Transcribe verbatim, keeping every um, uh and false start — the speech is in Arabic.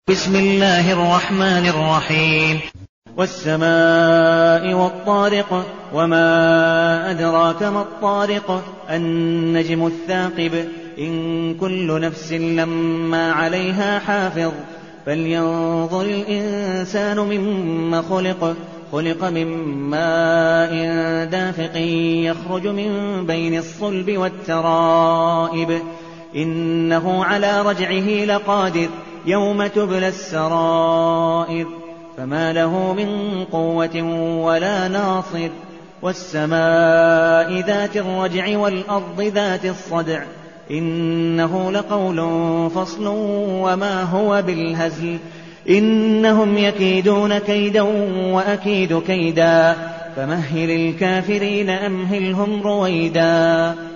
بسم الله الرحمن الرحيم والسماء والطارق وما أدراك ما الطارق النجم الثاقب إن كل نفس لما عليها حافظ فلينظر الإنسان مما خلق خلق من ماء دافق يخرج من بين الصلب والترائب إنه على رجعه لقادر يوم تبلى السرائر فما له من قوة ولا ناصر والسماء ذات الرجع والأرض ذات الصدع إنه لقول فصل وما هو بالهزل إنهم يكيدون كيدا وأكيد كيدا فمهل الكافرين أمهلهم رويدا